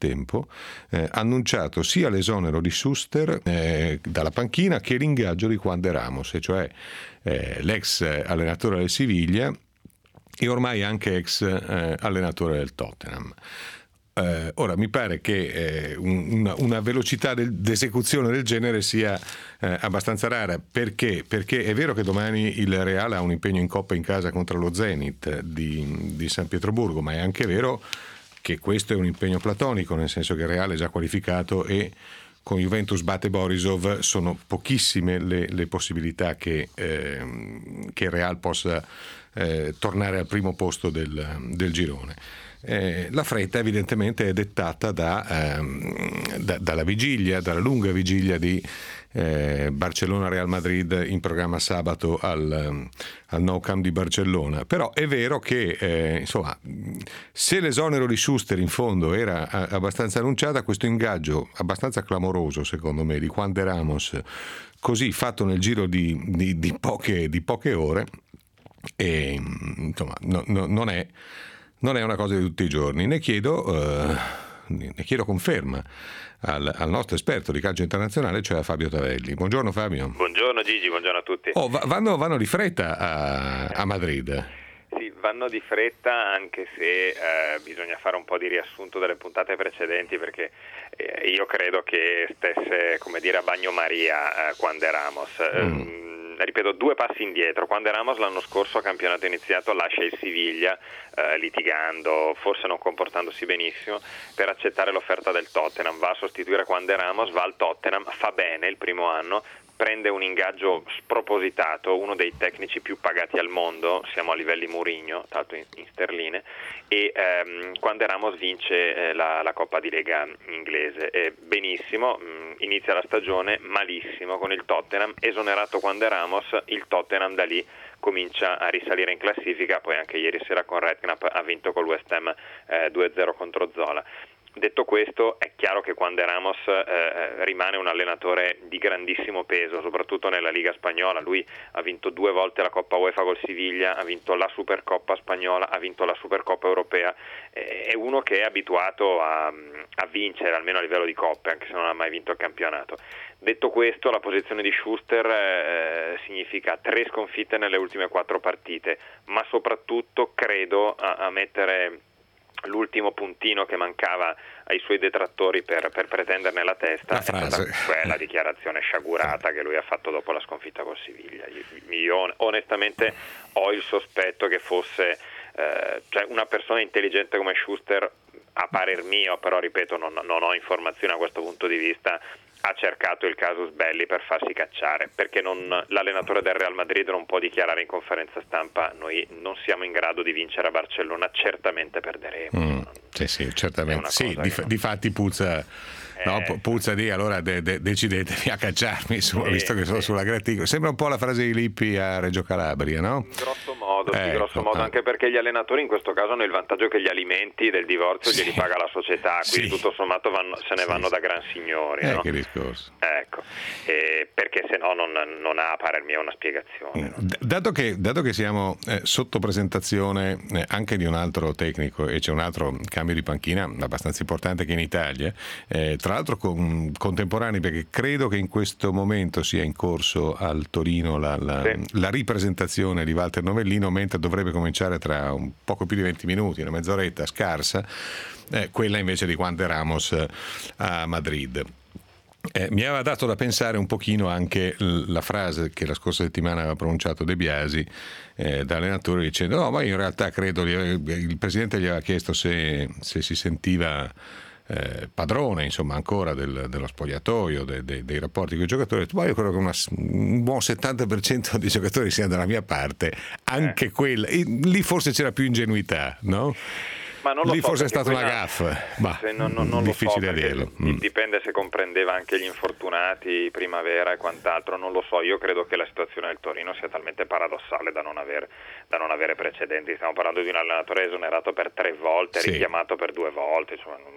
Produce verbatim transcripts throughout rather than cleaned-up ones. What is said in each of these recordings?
frattempo eh, ha annunciato sia l'esonero di Schuster eh, dalla panchina che l'ingaggio di Juan de Ramos, e cioè eh, l'ex allenatore del Siviglia e ormai anche ex eh, allenatore del Tottenham. Eh, ora mi pare che eh, un, una, una velocità d'esecuzione del genere sia eh, abbastanza rara. Perché? Perché è vero che domani il Real ha un impegno in Coppa in casa contro lo Zenit di, di San Pietroburgo, ma è anche vero che questo è un impegno platonico, nel senso che il Real è già qualificato e con Juventus batte Borisov sono pochissime le, le possibilità che, eh, che il Real possa eh, tornare al primo posto del, del girone. Eh, la fretta evidentemente è dettata da, ehm, da, dalla vigilia, dalla lunga vigilia di eh, Barcellona-Real Madrid in programma sabato al, al Nou Camp di Barcellona. Però è vero che eh, insomma, se l'esonero di Schuster in fondo era a, abbastanza annunciata, questo ingaggio abbastanza clamoroso secondo me di Juan de Ramos, così fatto nel giro di, di, di, poche, di poche ore, e, insomma, no, no, non è Non è una cosa di tutti i giorni. Ne chiedo, eh, ne chiedo conferma al, al nostro esperto di calcio internazionale, cioè a Fabio Tavelli. Buongiorno Fabio. Buongiorno Gigi, buongiorno a tutti. Oh, va, vanno, vanno di fretta a, a Madrid. Sì, vanno di fretta, anche se eh, bisogna fare un po' di riassunto delle puntate precedenti, perché eh, io credo che stesse, come dire, a bagnomaria eh, Juan de Ramos. Mm. Ripeto, due passi indietro. Juan de Ramos l'anno scorso a campionato iniziato lascia il Siviglia eh, litigando, forse non comportandosi benissimo, per accettare l'offerta del Tottenham. Va a sostituire Juan de Ramos, va al Tottenham, fa bene il primo anno, prende un ingaggio spropositato, uno dei tecnici più pagati al mondo, siamo a livelli Mourinho, tanto in, in sterline, e ehm, Juan de Ramos vince eh, la, la Coppa di Lega inglese. E benissimo, mh, inizia la stagione malissimo con il Tottenham, esonerato Juan de Ramos, il Tottenham da lì comincia a risalire in classifica, poi anche ieri sera con Redknapp ha vinto con l'West Ham eh, due a zero contro Zola. Detto questo, è chiaro che Juan de Ramos eh, rimane un allenatore di grandissimo peso, soprattutto nella Liga spagnola. Lui ha vinto due volte la Coppa UEFA col Siviglia, ha vinto la Supercoppa spagnola, ha vinto la Supercoppa europea. Eh, è uno che è abituato a, a vincere, almeno a livello di coppe, anche se non ha mai vinto il campionato. Detto questo, la posizione di Schuster eh, significa tre sconfitte nelle ultime quattro partite, ma soprattutto credo a, a mettere l'ultimo puntino che mancava ai suoi detrattori per, per pretenderne la testa, la è frase. stata quella dichiarazione sciagurata che lui ha fatto dopo la sconfitta col Siviglia. Io, io onestamente ho il sospetto che fosse eh, cioè una persona intelligente come Schuster, a parer mio, però ripeto non, non ho informazioni a questo punto di vista, ha cercato il casus belli per farsi cacciare, perché non, l'allenatore del Real Madrid non può dichiarare in conferenza stampa: noi non siamo in grado di vincere a Barcellona, certamente perderemo. Mm, sì, sì, certamente. Sì, di, non... difatti puzza, eh, no, puzza di allora de, de, decidetevi a cacciarmi, su, eh, visto che sono eh. sulla graticola. Sembra un po' la frase di Lippi a Reggio Calabria, no? Grosso modo, ecco, sì, grosso modo, ah. anche perché gli allenatori in questo caso hanno il vantaggio che gli alimenti del divorzio sì. glieli paga la società, quindi sì. tutto sommato vanno, se ne sì, vanno sì. da gran signori. Eh, no? Che discorso. Ecco, eh, perché se no non, non ha, a parer mio, una spiegazione. No? Dato che, dato che siamo eh, sotto presentazione eh, anche di un altro tecnico, e c'è un altro cambio di panchina abbastanza importante che in Italia, eh, tra l'altro con, contemporanei, perché credo che in questo momento sia in corso al Torino la, la, sì. la ripresentazione di Walter Novellino, mentre dovrebbe cominciare tra un poco più di venti minuti, una mezz'oretta scarsa, eh, quella invece di Juan de Ramos eh, a Madrid. Eh, mi aveva dato da pensare un pochino anche la frase che la scorsa settimana aveva pronunciato De Biasi eh, da allenatore, dicendo no, ma io in realtà credo, il presidente gli aveva chiesto se, se si sentiva eh, padrone insomma ancora del, dello spogliatoio, de, de, dei rapporti con i giocatori. Ma io credo che una, un buon settanta per cento dei giocatori sia dalla mia parte, anche eh. quella, lì forse c'era più ingenuità, no? Ma non lo Lì so, forse è stata quella... una gaffe, ma non, non, non difficile lo so, a dirlo. Mm. Dipende se comprendeva anche gli infortunati, primavera e quant'altro, non lo so. Io credo che la situazione del Torino sia talmente paradossale da non avere, da non avere precedenti. Stiamo parlando di un allenatore esonerato per tre volte, sì. richiamato per due volte, insomma, non,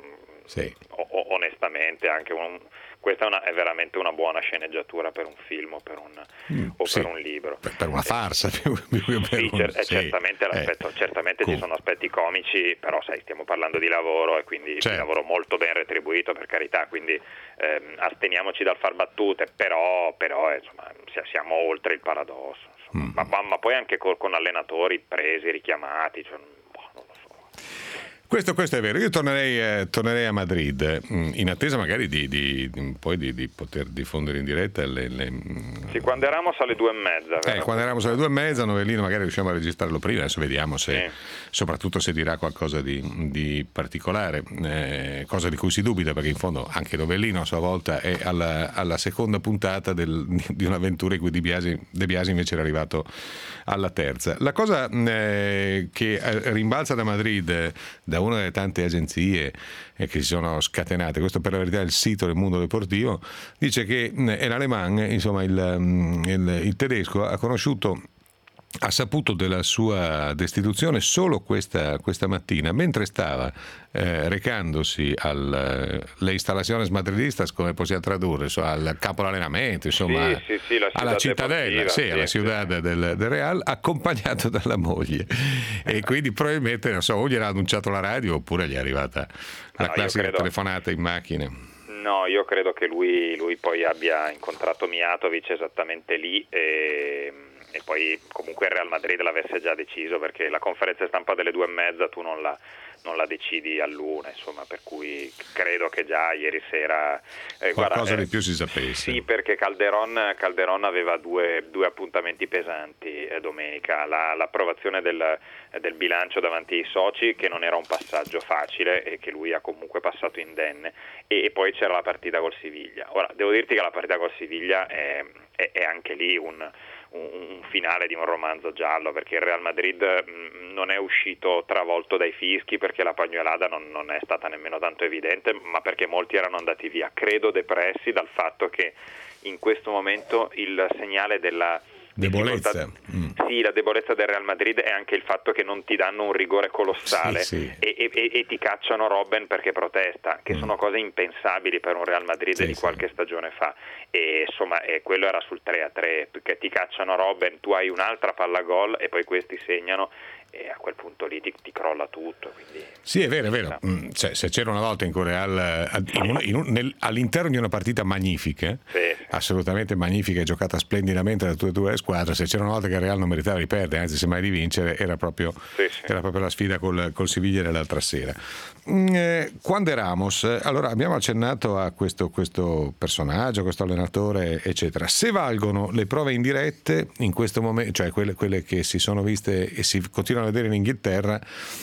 sì. o, onestamente anche un, questa è, una, è veramente una buona sceneggiatura per un film o per un, mm, o sì, per un libro, per, per una farsa più, più che per sì, un, cer- sì, certamente, l'aspetto, eh, certamente com- ci sono aspetti comici, però sai, stiamo parlando di lavoro e quindi certo. di lavoro molto ben retribuito, per carità, quindi ehm, asteniamoci dal far battute, però, però eh, insomma, siamo oltre il paradosso, mm. ma, ma, ma poi anche con, con allenatori presi, richiamati, cioè, boh, non lo so. Questo, questo è vero, io tornerei, eh, tornerei a Madrid in attesa magari di, di, di, poi di, di poter diffondere in diretta le, le... Sì, quando eravamo alle due e mezza eh, quando eravamo alle due e mezza Novellino magari riusciamo a registrarlo prima, adesso vediamo se sì. soprattutto se dirà qualcosa di, di particolare, eh, cosa di cui si dubita, perché in fondo anche Novellino a sua volta è alla, alla seconda puntata del, di un'avventura in cui De Biasi, De Biasi invece era arrivato alla terza. La cosa eh, che rimbalza da Madrid, da una delle tante agenzie eh, che si sono scatenate, questo per la verità è il sito del Mondo Deportivo, dice che è l'Aleman, insomma il, il, il tedesco ha conosciuto, ha saputo della sua destituzione solo questa, questa mattina, mentre stava eh, recandosi alle installazioni madridistas, come possiamo tradurre, so, al capo allenamento, insomma, sì, sì, sì, la alla cittadella, sì, sì, alla ciudad sì. del, del Real, accompagnato dalla moglie. E quindi probabilmente, non so, o gli era annunciato la radio oppure gli è arrivata la no, classica credo... telefonata in macchina. No, io credo che lui, lui poi abbia incontrato Mijatovic esattamente lì e... e poi comunque il Real Madrid l'avesse già deciso, perché la conferenza stampa delle due e mezza tu non la, non la decidi all'una, insomma, per cui credo che già ieri sera eh, qualcosa guarda, di eh, più si sapesse. Sì, perché Calderon, Calderon aveva due, due appuntamenti pesanti eh, domenica, la, l'approvazione del, del bilancio davanti ai soci, che non era un passaggio facile e che lui ha comunque passato indenne, e, e poi c'era la partita col Siviglia. Ora, devo dirti che la partita col Siviglia è, è, è anche lì un un finale di un romanzo giallo, perché il Real Madrid non è uscito travolto dai fischi, perché la pagnuolata non, non è stata nemmeno tanto evidente, ma perché molti erano andati via, credo depressi dal fatto che in questo momento il segnale della debolezza. Mm. Sì, la debolezza del Real Madrid è anche il fatto che non ti danno un rigore colossale sì, sì. E, e, e ti cacciano Robben perché protesta, che mm. sono cose impensabili per un Real Madrid sì, di qualche sì. stagione fa, e insomma eh, quello era sul tre a tre, perché ti cacciano Robben, tu hai un'altra palla gol e poi questi segnano, e a quel punto lì ti, ti crolla tutto. Quindi, sì, è vero, è vero. Mm, cioè, se c'era una volta in cui Real in un, in un, nel, all'interno di una partita magnifica, sì, sì. assolutamente magnifica e giocata splendidamente da tutte e due le squadre, se c'era una volta che il Real non meritava di perdere, anzi semmai di vincere, era proprio, sì, sì. era proprio la sfida col, col Siviglia dell'altra sera. Mm, eh, quando Ramos, allora abbiamo accennato a questo, questo personaggio, questo allenatore, eccetera. Se valgono le prove indirette in questo momento, cioè quelle, quelle che si sono viste e si continuano a vedere in Inghilterra,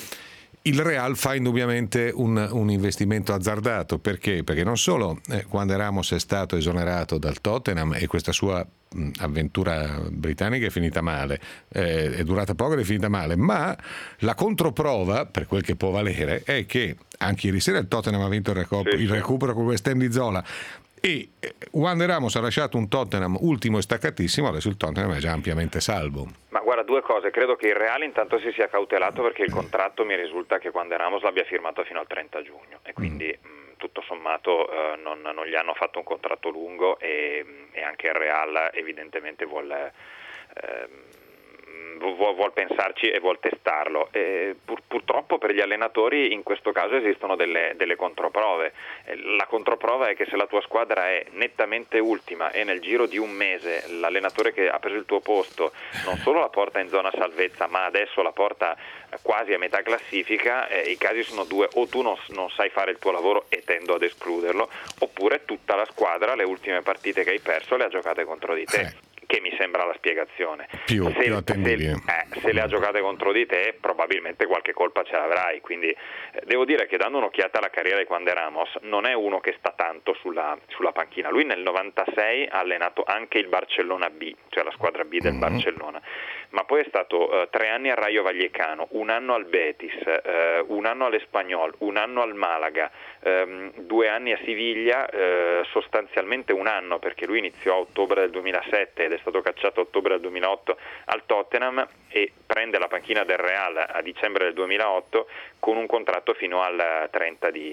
il Real fa indubbiamente un, un investimento azzardato. Perché? Perché non solo eh, quando Ramos è stato esonerato dal Tottenham e questa sua mh, avventura britannica è finita male, eh, è durata poco ed è finita male, ma la controprova, per quel che può valere, è che anche ieri sera il Tottenham ha vinto il, recu- sì, il recupero con West Ham di Zola, e Juan Ramos ha lasciato un Tottenham ultimo e staccatissimo, adesso il Tottenham è già ampiamente salvo. Ma guarda, due cose, credo che il Real intanto si sia cautelato, perché il contratto mi risulta che Juan Ramos l'abbia firmato fino al trenta giugno e quindi mm. mh, tutto sommato eh, non, non gli hanno fatto un contratto lungo, e, e anche il Real evidentemente vuole... Eh, Vuol, vuol pensarci e vuol testarlo. Eh, pur, purtroppo per gli allenatori in questo caso esistono delle, delle controprove. Eh, la controprova è che se la tua squadra è nettamente ultima e nel giro di un mese l'allenatore che ha preso il tuo posto non solo la porta in zona salvezza, ma adesso la porta quasi a metà classifica, eh, i casi sono due: o tu non, non sai fare il tuo lavoro e tendo ad escluderlo, oppure tutta la squadra le ultime partite che hai perso le ha giocate contro di te. Eh. Che mi sembra la spiegazione. Più, se, più attendibile. Se, eh, se le ha giocate contro di te, probabilmente qualche colpa ce l'avrai. Quindi eh, devo dire che, dando un'occhiata alla carriera di Juan Ramos, non è uno che sta tanto sulla, sulla panchina. Lui nel novantasei ha allenato anche il Barcellona B, cioè la squadra B del mm-hmm. Barcellona, ma poi è stato eh, tre anni al Rayo Vallecano, un anno al Betis, eh, un anno all'Espanyol, un anno al Malaga, ehm, due anni a Siviglia, eh, sostanzialmente un anno, perché lui iniziò a ottobre del duemilasette ed è stato cacciato a ottobre del duemilaotto al Tottenham, e prende la panchina del Real a dicembre del duemilaotto con un contratto fino al trenta di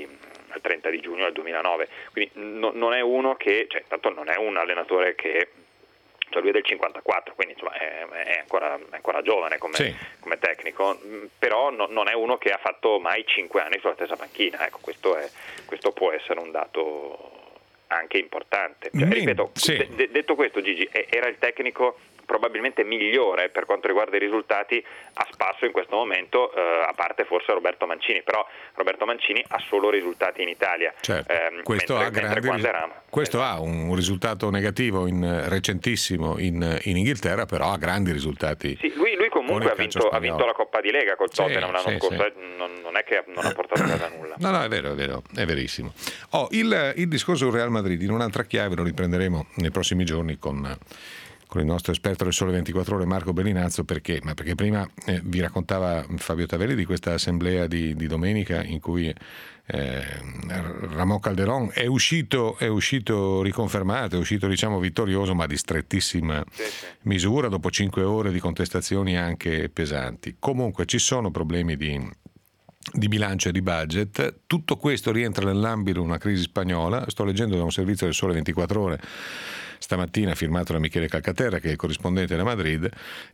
al trenta di giugno del duemilanove, quindi no, non è uno che, cioè tanto non è un allenatore che, cioè lui è del cinquantaquattro, quindi insomma è, è, ancora, è ancora giovane come, sì. come tecnico, però no, non è uno che ha fatto mai cinque anni sulla stessa panchina, ecco, questo, è, questo può essere un dato anche importante. Cioè, ripeto, sì. de- de- detto questo, Gigi, era il tecnico probabilmente migliore per quanto riguarda i risultati a spasso in questo momento, eh, a parte forse Roberto Mancini, però Roberto Mancini ha solo risultati in Italia. Certo. Eh, questo mentre, ha, mentre grandi, eravamo, questo esatto. ha un risultato negativo in, recentissimo in, in Inghilterra, però ha grandi risultati. Sì, lui, lui comunque ha vinto, ha vinto la Coppa di Lega col Tottenham sì, l'anno sì, scorso, sì. Non, non è che non ha portato a casa nulla. No, no, è vero, è vero, è verissimo. Oh, il, il discorso del Real Madrid in un'altra chiave lo riprenderemo nei prossimi giorni con... con il nostro esperto del Sole ventiquattro Ore Marco Bellinazzo, perché? Ma perché prima eh, vi raccontava Fabio Tavelli di questa assemblea di, di domenica in cui eh, Ramón Calderón è uscito, è uscito riconfermato, è uscito diciamo vittorioso, ma di strettissima sì, sì. misura dopo cinque ore di contestazioni anche pesanti. Comunque ci sono problemi di di bilancio e di budget. Tutto questo rientra nell'ambito di una crisi spagnola. Sto leggendo da un servizio del Sole ventiquattro Ore stamattina, firmato da Michele Calcaterra, che è il corrispondente da Madrid,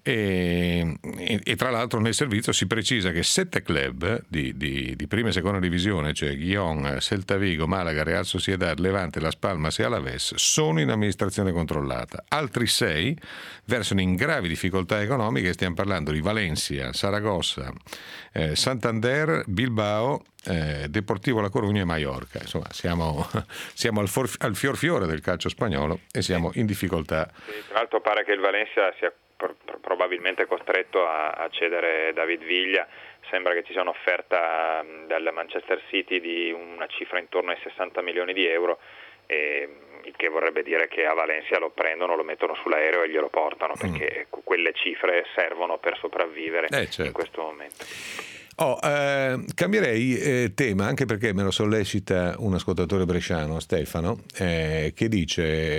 e, e, e tra l'altro nel servizio si precisa che sette club di, di, di prima e seconda divisione, cioè Gijón, Celta Vigo, Malaga, Real Sociedad, Levante, Las Palmas e Alavés, sono in amministrazione controllata. Altri sei versano in gravi difficoltà economiche. Stiamo parlando di Valencia, Saragossa, eh, Santander, Bilbao, eh, Deportivo La Coruña e Mallorca. Insomma, siamo, siamo al, for, al fior fiore del calcio spagnolo e siamo in difficoltà. Sì, tra l'altro pare che il Valencia sia pro- probabilmente costretto a, a cedere David Villa. Sembra che ci sia un'offerta dal Manchester City di una cifra intorno ai sessanta milioni di euro, e il che vorrebbe dire che a Valencia lo prendono, lo mettono sull'aereo e glielo portano, perché mm. quelle cifre servono per sopravvivere eh, certo. in questo momento. Oh, eh, cambierei eh, tema, anche perché me lo sollecita un ascoltatore bresciano, Stefano, eh, che dice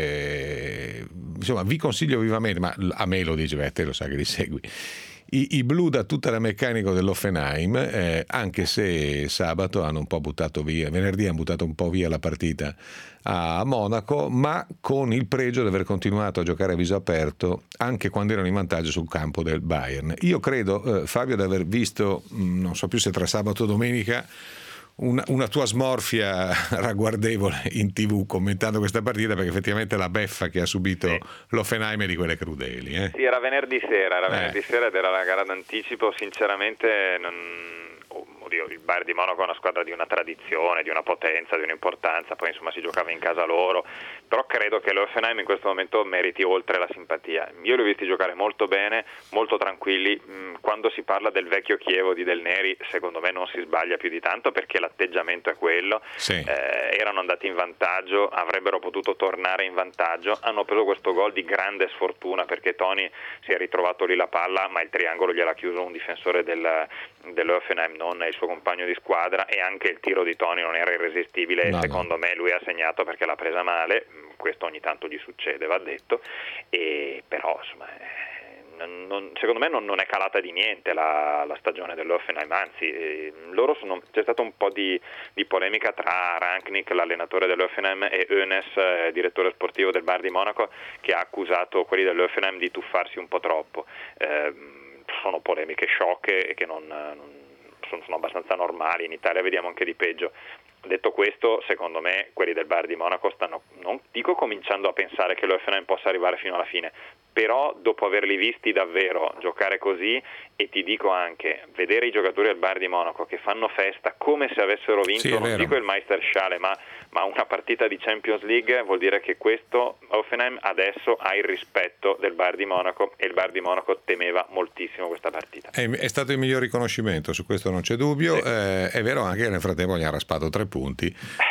eh, insomma, vi consiglio vivamente, ma a me lo dice, beh, te lo sai che li segui, I, i blu da tutta la meccanica dell'Hoffenheim, eh, anche se sabato hanno un po' buttato via, venerdì hanno buttato un po' via la partita a Monaco, ma con il pregio di aver continuato a giocare a viso aperto anche quando erano in vantaggio sul campo del Bayern. Io credo, eh, Fabio, di aver visto, mh, non so più se tra sabato o domenica, una, una tua smorfia ragguardevole in tivù commentando questa partita, perché effettivamente la beffa che ha subito sì. l'Hoffenheim è di quelle crudeli. Eh? Sì, era venerdì sera, era eh. venerdì sera ed era la gara d'anticipo. Sinceramente non... Oddio, il Bayern di Monaco è una squadra di una tradizione, di una potenza, di un'importanza, poi insomma si giocava in casa loro, però credo che l'Hoffenheim in questo momento meriti oltre la simpatia. Io li ho visti giocare molto bene, molto tranquilli. Quando si parla del vecchio Chievo di Del Neri, secondo me non si sbaglia più di tanto, perché l'atteggiamento è quello. Sì. Eh, erano andati in vantaggio, avrebbero potuto tornare in vantaggio, hanno preso questo gol di grande sfortuna, perché Toni si è ritrovato lì la palla, ma il triangolo gliel'ha chiuso un difensore del, dell'Hoffenheim, non il suo compagno di squadra, e anche il tiro di Toni non era irresistibile. No, secondo no. me lui ha segnato perché l'ha presa male, questo ogni tanto gli succede, va detto, e però insomma non, non, secondo me non, non è calata di niente la, la stagione dell'Hoffenheim, anzi eh, loro sono, c'è stata un po' di, di polemica tra Rangnick, l'allenatore dell'Hoffenheim, e Hoeneß, eh, direttore sportivo del Bayern di Monaco, che ha accusato quelli dell'Hoffenheim di tuffarsi un po' troppo. Eh, sono polemiche sciocche e che non, non sono, sono abbastanza normali, in Italia vediamo anche di peggio. Detto questo, secondo me quelli del Bayern di Monaco stanno, non dico cominciando a pensare che l'Hoffenheim possa arrivare fino alla fine, però dopo averli visti davvero giocare così, e ti dico anche, vedere i giocatori del Bayern di Monaco che fanno festa come se avessero vinto, sì, non dico il Meisterschale, ma, ma una partita di Champions League, vuol dire che questo Hoffenheim adesso ha il rispetto del Bayern di Monaco, e il Bayern di Monaco temeva moltissimo questa partita. È, è stato il miglior riconoscimento, su questo non c'è dubbio. Sì. Eh, è vero anche che nel frattempo gli ha raspato tre punti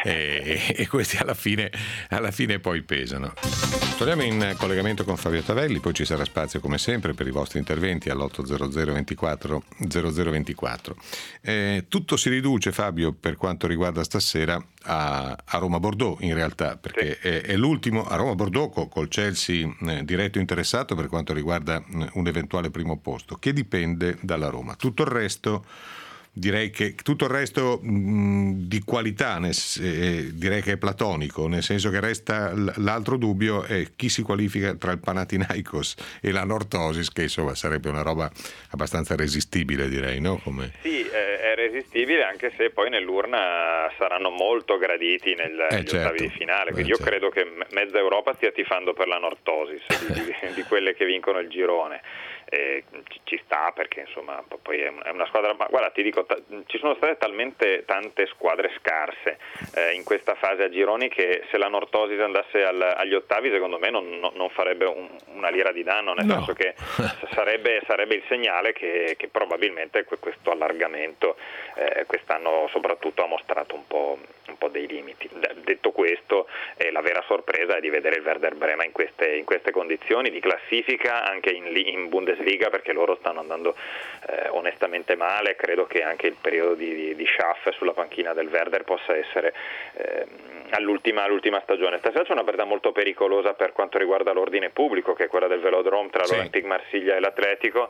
e, e questi alla fine, alla fine poi pesano. Torniamo in collegamento con Fabio Tavelli, poi ci sarà spazio come sempre per i vostri interventi all'otto zero zero ventiquattro zero zero ventiquattro. Eh, tutto si riduce, Fabio, per quanto riguarda stasera a, a Roma-Bordeaux, in realtà, perché sì. è, è l'ultimo a Roma-Bordeaux col, col Chelsea eh, diretto interessato per quanto riguarda eh, un eventuale primo posto, che dipende dalla Roma. Tutto il resto direi che tutto il resto mh, di qualità nel, eh, direi che è platonico, nel senso che resta l'altro dubbio è chi si qualifica tra il Panathinaikos e la Northosis, che insomma sarebbe una roba abbastanza resistibile, direi, no? Come... Sì, eh, è resistibile, anche se poi nell'urna saranno molto graditi nel, eh, negli certo. ottavi di finale, quindi eh, io certo. credo che mezza Europa stia tifando per la Northosis di, di, di quelle che vincono il girone. Eh, ci, ci sta, perché insomma poi è una squadra, ma guarda, ti dico, ta- ci sono state talmente tante squadre scarse eh, in questa fase a gironi che se la Northosis andasse al, agli ottavi secondo me non, non, non farebbe un, una lira di danno, nel no. senso che sarebbe, sarebbe il segnale che, che probabilmente questo allargamento eh, quest'anno soprattutto ha mostrato un po', un po' dei limiti. Detto questo, eh, la vera sorpresa è di vedere il Werder Brema in queste, in queste condizioni di classifica anche in, in Bundesliga, perché loro stanno andando eh, onestamente male. Credo che anche il periodo di, di, di Schaff sulla panchina del Werder possa essere eh, all'ultima, all'ultima stagione. Stasera c'è una partita molto pericolosa per quanto riguarda l'ordine pubblico, che è quella del Velodrome tra sì. l'Olympique Marsiglia e l'Atletico.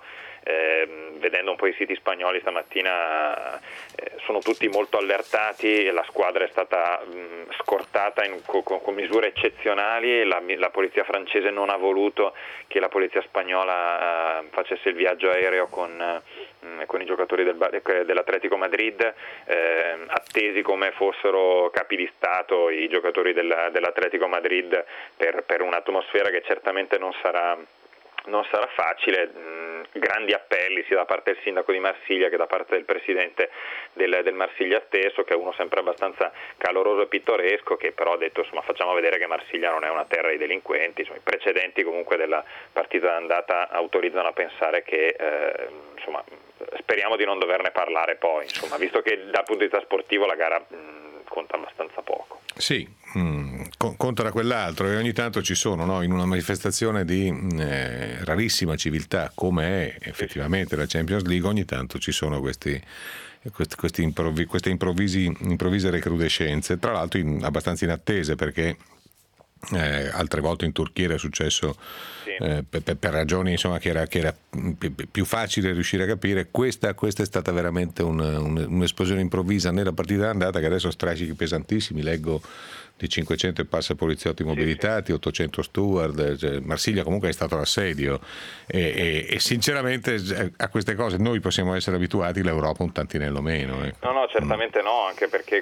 Eh, vedendo un po' i siti spagnoli stamattina eh, sono tutti molto allertati, la squadra è stata mh, scortata in, con, con misure eccezionali, la, la polizia francese non ha voluto che la polizia spagnola eh, facesse il viaggio aereo con, mh, con i giocatori del, dell'Atletico Madrid, eh, attesi come fossero capi di Stato i giocatori del, dell'Atletico Madrid per, per un'atmosfera che certamente non sarà non sarà facile. Mh, grandi appelli sia da parte del sindaco di Marsiglia che da parte del presidente del, del Marsiglia stesso, che è uno sempre abbastanza caloroso e pittoresco, che però ha detto insomma facciamo vedere che Marsiglia non è una terra di delinquenti. Insomma, i precedenti comunque della partita d'andata autorizzano a pensare che eh, insomma speriamo di non doverne parlare poi, insomma, visto che dal punto di vista sportivo la gara mh, conta abbastanza poco. Sì, mh, conta da quell'altro, e ogni tanto ci sono, no, in una manifestazione di eh, rarissima civiltà come è effettivamente la Champions League, ogni tanto ci sono questi, questi, questi improvvi, queste improvvisi, improvvise recrudescenze, tra l'altro in, abbastanza inattese, perché Eh, altre volte in Turchia era successo sì. eh, per, per ragioni insomma che era, che era più facile riuscire a capire. Questa, questa è stata veramente un, un, un'esplosione improvvisa nella partita d'andata, che adesso strascichi pesantissimi, leggo di cinquecento e passa poliziotti mobilitati, sì, sì. ottocento steward, cioè, Marsiglia comunque è stato l'assedio e, e, e sinceramente a queste cose noi possiamo essere abituati, l'Europa un tantinello meno. Ecco. No, no, certamente mm. no, anche perché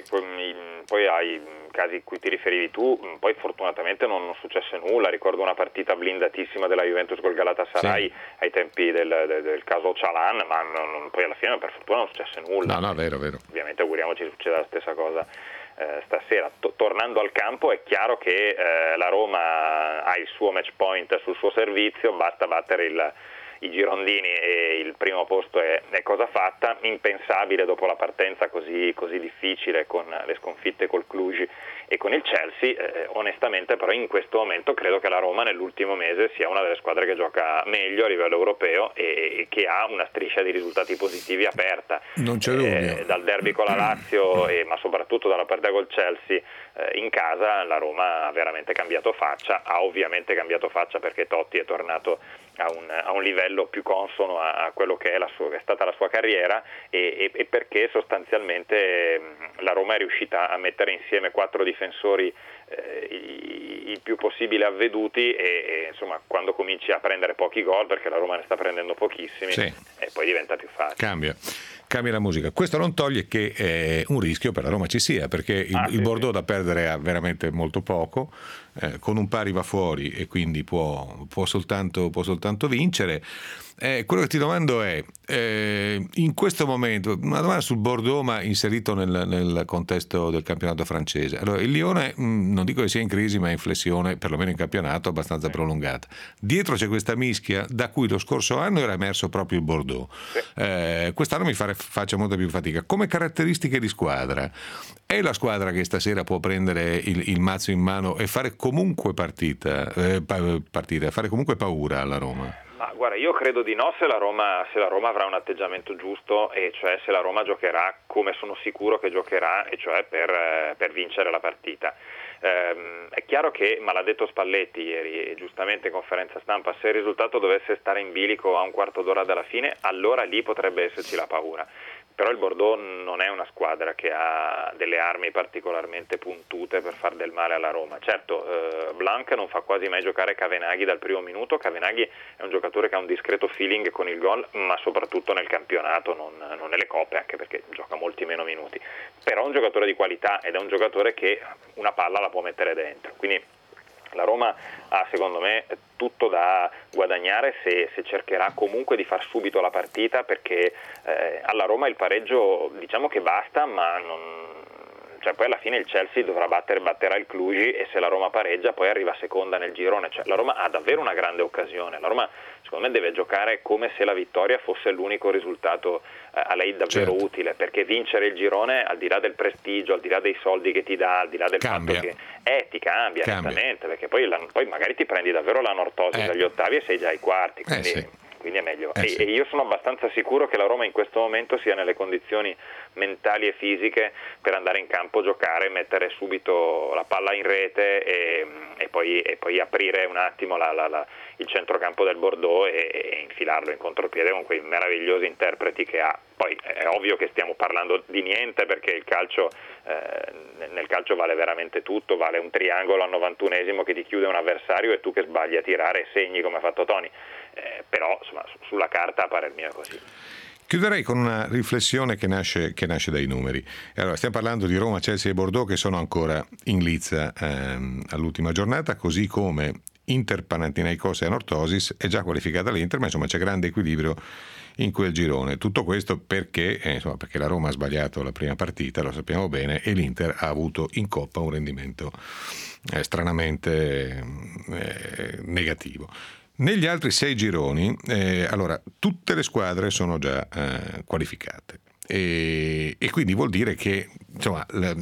poi hai casi a cui ti riferivi tu, poi fortunatamente non, non successe nulla. Ricordo una partita blindatissima della Juventus col Galatasaray, sì, ai tempi del, del, del caso Çalhan, ma non, poi alla fine per fortuna non successe nulla. No, no, vero, vero. Ovviamente auguriamoci che succeda la stessa cosa eh, stasera. T- tornando al campo, è chiaro che eh, la Roma ha il suo match point sul suo servizio, basta battere il i girondini e il primo posto è, è cosa fatta. Impensabile dopo la partenza così, così difficile con le sconfitte col Cluj e con il Chelsea. Eh, onestamente però in questo momento credo che la Roma nell'ultimo mese sia una delle squadre che gioca meglio a livello europeo e, e che ha una striscia di risultati positivi aperta. Non c'è dubbio. Eh, dal derby con la Lazio e, ma soprattutto dalla partita col Chelsea eh, in casa, la Roma ha veramente cambiato faccia, ha ovviamente cambiato faccia perché Totti è tornato a un, a un livello più consono a, a quello che è, la sua, è stata la sua carriera e, e, e perché sostanzialmente la Roma è riuscita a mettere insieme quattro difensori eh, il, il più possibile avveduti e, e insomma quando cominci a prendere pochi gol, perché la Roma ne sta prendendo pochissimi, sì, e poi diventa più facile. Cambia. Cambia la musica. Questo non toglie che eh, un rischio per la Roma ci sia, perché il, ah, sì, il Bordeaux sì. da perdere ha veramente molto poco, eh, con un pari va fuori e quindi può, può, soltanto, può soltanto vincere. Eh, quello che ti domando è, eh, in questo momento, una domanda sul Bordeaux ma inserito nel, nel contesto del campionato francese. Allora, il Lione, mh, non dico che sia in crisi, ma è in flessione, perlomeno in campionato, abbastanza prolungata. Dietro c'è questa mischia da cui lo scorso anno era emerso proprio il Bordeaux. Eh, quest'anno mi fare, faccia molta più fatica. Come caratteristiche di squadra, è la squadra che stasera può prendere il, il mazzo in mano e fare comunque partita, eh, partita, fare comunque paura alla Roma? Ma guarda, io credo di no se la Roma, se la Roma avrà un atteggiamento giusto, e cioè se la Roma giocherà come sono sicuro che giocherà, e cioè per, per vincere la partita. Eh, è chiaro che, ma l'ha detto Spalletti ieri, e giustamente in conferenza stampa, se il risultato dovesse stare in bilico a un quarto d'ora dalla fine, allora lì potrebbe esserci la paura. però il Bordeaux non è una squadra che ha delle armi particolarmente puntute per far del male alla Roma. Certo, eh, Blanc non fa quasi mai giocare Cavenaghi dal primo minuto. Cavenaghi è un giocatore che ha un discreto feeling con il gol, ma soprattutto nel campionato, non, non nelle coppe, anche perché gioca molti meno minuti, però è un giocatore di qualità ed è un giocatore che una palla la può mettere dentro, quindi la Roma ha secondo me tutto da guadagnare se, se cercherà comunque di far subito la partita, perché eh, alla Roma il pareggio diciamo che basta, ma non, cioè poi alla fine il Chelsea dovrà battere, batterà il Cluj, e se la Roma pareggia poi arriva seconda nel girone. Cioè la Roma ha davvero una grande occasione, la Roma secondo me deve giocare come se la vittoria fosse l'unico risultato eh, a lei davvero certo. utile, perché vincere il girone, al di là del prestigio, al di là dei soldi che ti dà, al di là del cambia. fatto che eh, ti cambia, cambia. esattamente, perché poi, la, poi magari ti prendi davvero la nortosi eh. dagli ottavi e sei già ai quarti, quindi, eh sì. quindi è meglio. Eh e, sì. e io sono abbastanza sicuro che la Roma in questo momento sia nelle condizioni mentali e fisiche per andare in campo, giocare, mettere subito la palla in rete e, e, poi, e poi aprire un attimo la, la, la, il centrocampo del Bordeaux e, e infilarlo in contropiede con quei meravigliosi interpreti che ha. Poi è ovvio che stiamo parlando di niente, perché il calcio eh, nel calcio vale veramente tutto, vale un triangolo al novantunesimo che ti chiude un avversario e tu che sbagli a tirare e segni come ha fatto Toni, eh, però insomma sulla carta a parer mio è così. Chiuderei con una riflessione che nasce, che nasce dai numeri. Allora, stiamo parlando di Roma, Chelsea e Bordeaux che sono ancora in lizza ehm, all'ultima giornata, così come Inter, Panathinaikos e Anorthosis. È già qualificata l'Inter, ma insomma c'è grande equilibrio in quel girone. Tutto questo perché, eh, insomma, perché la Roma ha sbagliato la prima partita, lo sappiamo bene, e l'Inter ha avuto in Coppa un rendimento eh, stranamente eh, negativo. Negli altri sei gironi, eh, allora, tutte le squadre sono già eh, qualificate e, e quindi vuol dire che, insomma, la,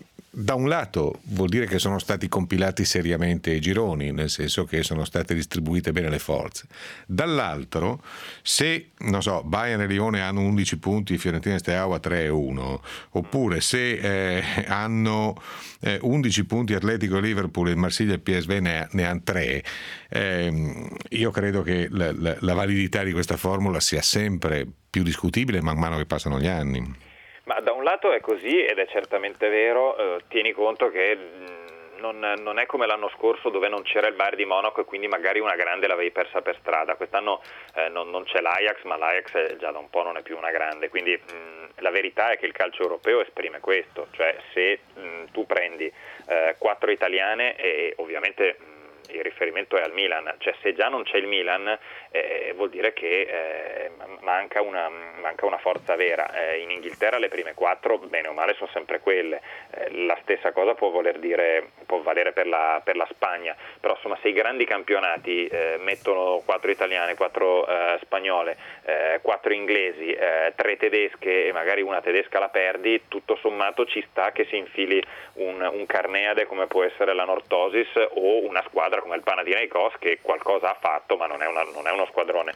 da un lato vuol dire che sono stati compilati seriamente i gironi, nel senso che sono state distribuite bene le forze. Dall'altro, se, non so, Bayern e Lione hanno undici punti, Fiorentina e Steaua tre e uno, oppure se eh, hanno eh, undici punti Atletico e Liverpool e Marsiglia e P S V ne, ne hanno tre, eh, io credo che la, la, la validità di questa formula sia sempre più discutibile man mano che passano gli anni. Ma da un lato è così ed è certamente vero, eh, tieni conto che mh, non, non è come l'anno scorso dove non c'era il Bayern di Monaco e quindi magari una grande l'avevi persa per strada. Quest'anno eh, non, non c'è l'Ajax, ma l'Ajax è, già da un po' non è più una grande, quindi mh, la verità è che il calcio europeo esprime questo, cioè se mh, tu prendi eh, quattro italiane e ovviamente mh, il riferimento è al Milan, cioè se già non c'è il Milan eh, vuol dire che eh, manca, una, manca una forza vera. Eh, in Inghilterra le prime quattro bene o male sono sempre quelle, eh, la stessa cosa può voler dire, può valere per la, per la Spagna, però insomma se i grandi campionati eh, mettono quattro italiane, quattro eh, spagnole, eh, quattro inglesi, eh, tre tedesche e magari una tedesca la perdi, tutto sommato ci sta che si infili un, un Carneade come può essere la Northosis o una squadra come il Panathinaikos che qualcosa ha fatto ma non è, una, non è uno squadrone.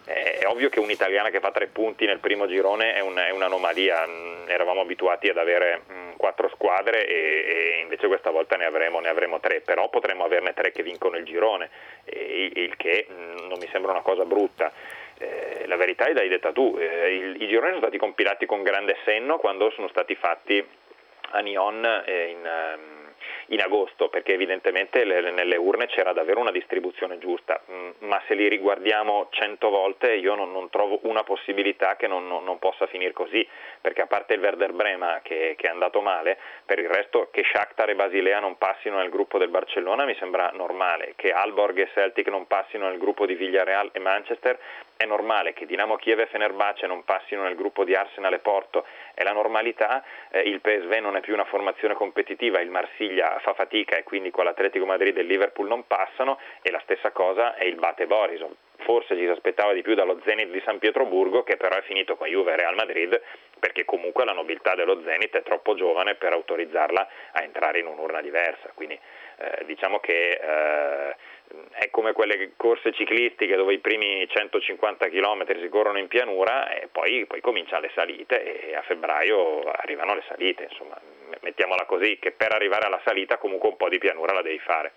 È ovvio che un'italiana che fa tre punti nel primo girone è, un, è un'anomalia, eravamo abituati ad avere mh, quattro squadre e, e invece questa volta ne avremo, ne avremo tre, però potremmo averne tre che vincono il girone, e, il che mh, non mi sembra una cosa brutta. Eh, la verità è, l'hai detta tu, eh, il, i gironi sono stati compilati con grande senno quando sono stati fatti a Nyon eh, in... Um, in agosto, perché evidentemente le, nelle urne c'era davvero una distribuzione giusta, ma se li riguardiamo cento volte io non, non trovo una possibilità che non, non, non possa finire così, perché a parte il Werder Brema che, che è andato male, per il resto che Shakhtar e Basilea non passino nel gruppo del Barcellona mi sembra normale, che Aalborg e Celtic non passino nel gruppo di Villarreal e Manchester è normale, che Dinamo Kiev e Fenerbahce non passino nel gruppo di Arsenal e Porto è la normalità, eh, il P S V non è più una formazione competitiva, il Marsiglia fa fatica e quindi con l'Atletico Madrid e il Liverpool non passano, e la stessa cosa è il Bate Borisov. Forse ci si aspettava di più dallo Zenit di San Pietroburgo, che però è finito con Juve e Real Madrid, perché comunque la nobiltà dello Zenit è troppo giovane per autorizzarla a entrare in un'urna diversa, quindi eh, diciamo che eh, è come quelle corse ciclistiche dove i primi centocinquanta chilometri si corrono in pianura e poi, poi cominciano le salite e a febbraio arrivano le salite, insomma mettiamola così, che per arrivare alla salita comunque un po' di pianura la devi fare.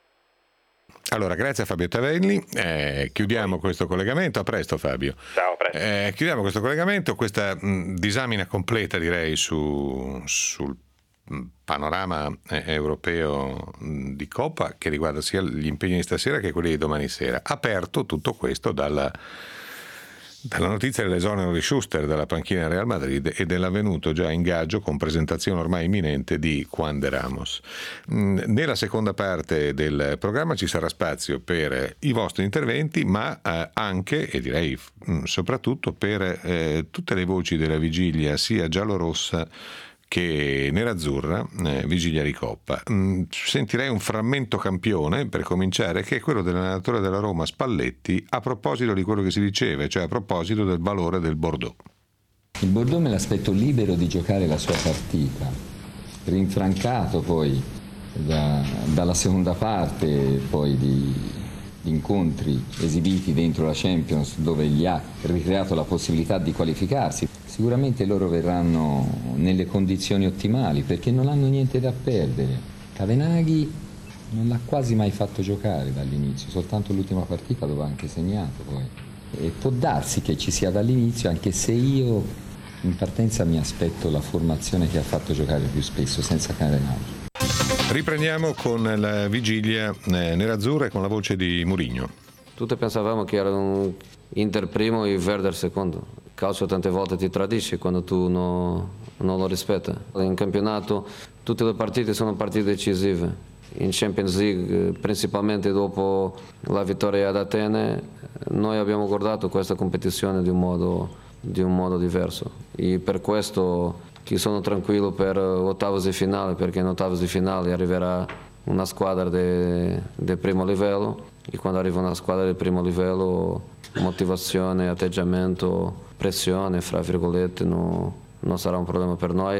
Allora, grazie a Fabio Tavelli, eh, chiudiamo questo collegamento, a presto Fabio. Ciao, a presto. Eh, chiudiamo questo collegamento, questa mh, disamina completa direi su, sul panorama eh, europeo mh, di Coppa, che riguarda sia gli impegni di stasera che quelli di domani sera. Aperto tutto questo dalla, dalla notizia dell'esonero di Schuster dalla panchina Real Madrid e dell'avvenuto già ingaggio con presentazione ormai imminente di Juan de Ramos. Mh, nella seconda parte del programma ci sarà spazio per i vostri interventi, ma eh, anche, e direi mh, soprattutto, per eh, tutte le voci della vigilia sia giallorossa che nerazzurra, eh, vigilia di Coppa. Mm, sentirei un frammento campione per cominciare, che è quello dell'allenatore della Roma Spalletti, a proposito di quello che si diceva, cioè a proposito del valore del Bordeaux. Il Bordeaux me l'aspetto libero di giocare la sua partita, rinfrancato poi da, dalla seconda parte poi di, di incontri esibiti dentro la Champions, dove gli ha ricreato la possibilità di qualificarsi. Sicuramente loro verranno nelle condizioni ottimali perché non hanno niente da perdere. Cavenaghi non l'ha quasi mai fatto giocare dall'inizio, soltanto l'ultima partita dove ha anche segnato poi. E può darsi che ci sia dall'inizio, anche se io in partenza mi aspetto la formazione che ha fatto giocare più spesso, senza Cavenaghi. Riprendiamo con la vigilia eh, nerazzurra e con la voce di Mourinho. Tutti pensavamo che era un Inter primo e Werder secondo. Il calcio tante volte ti tradisce quando tu no, non lo rispetti. In campionato tutte le partite sono partite decisive. In Champions League, principalmente dopo la vittoria ad Atene, noi abbiamo guardato questa competizione di un modo, di un modo diverso. E per questo che sono tranquillo per ottavos di finale, perché in ottavos di finale arriverà una squadra di primo livello. E quando arriva una squadra di primo livello, motivazione, atteggiamento, pressione, fra virgolette, no, non sarà un problema per noi.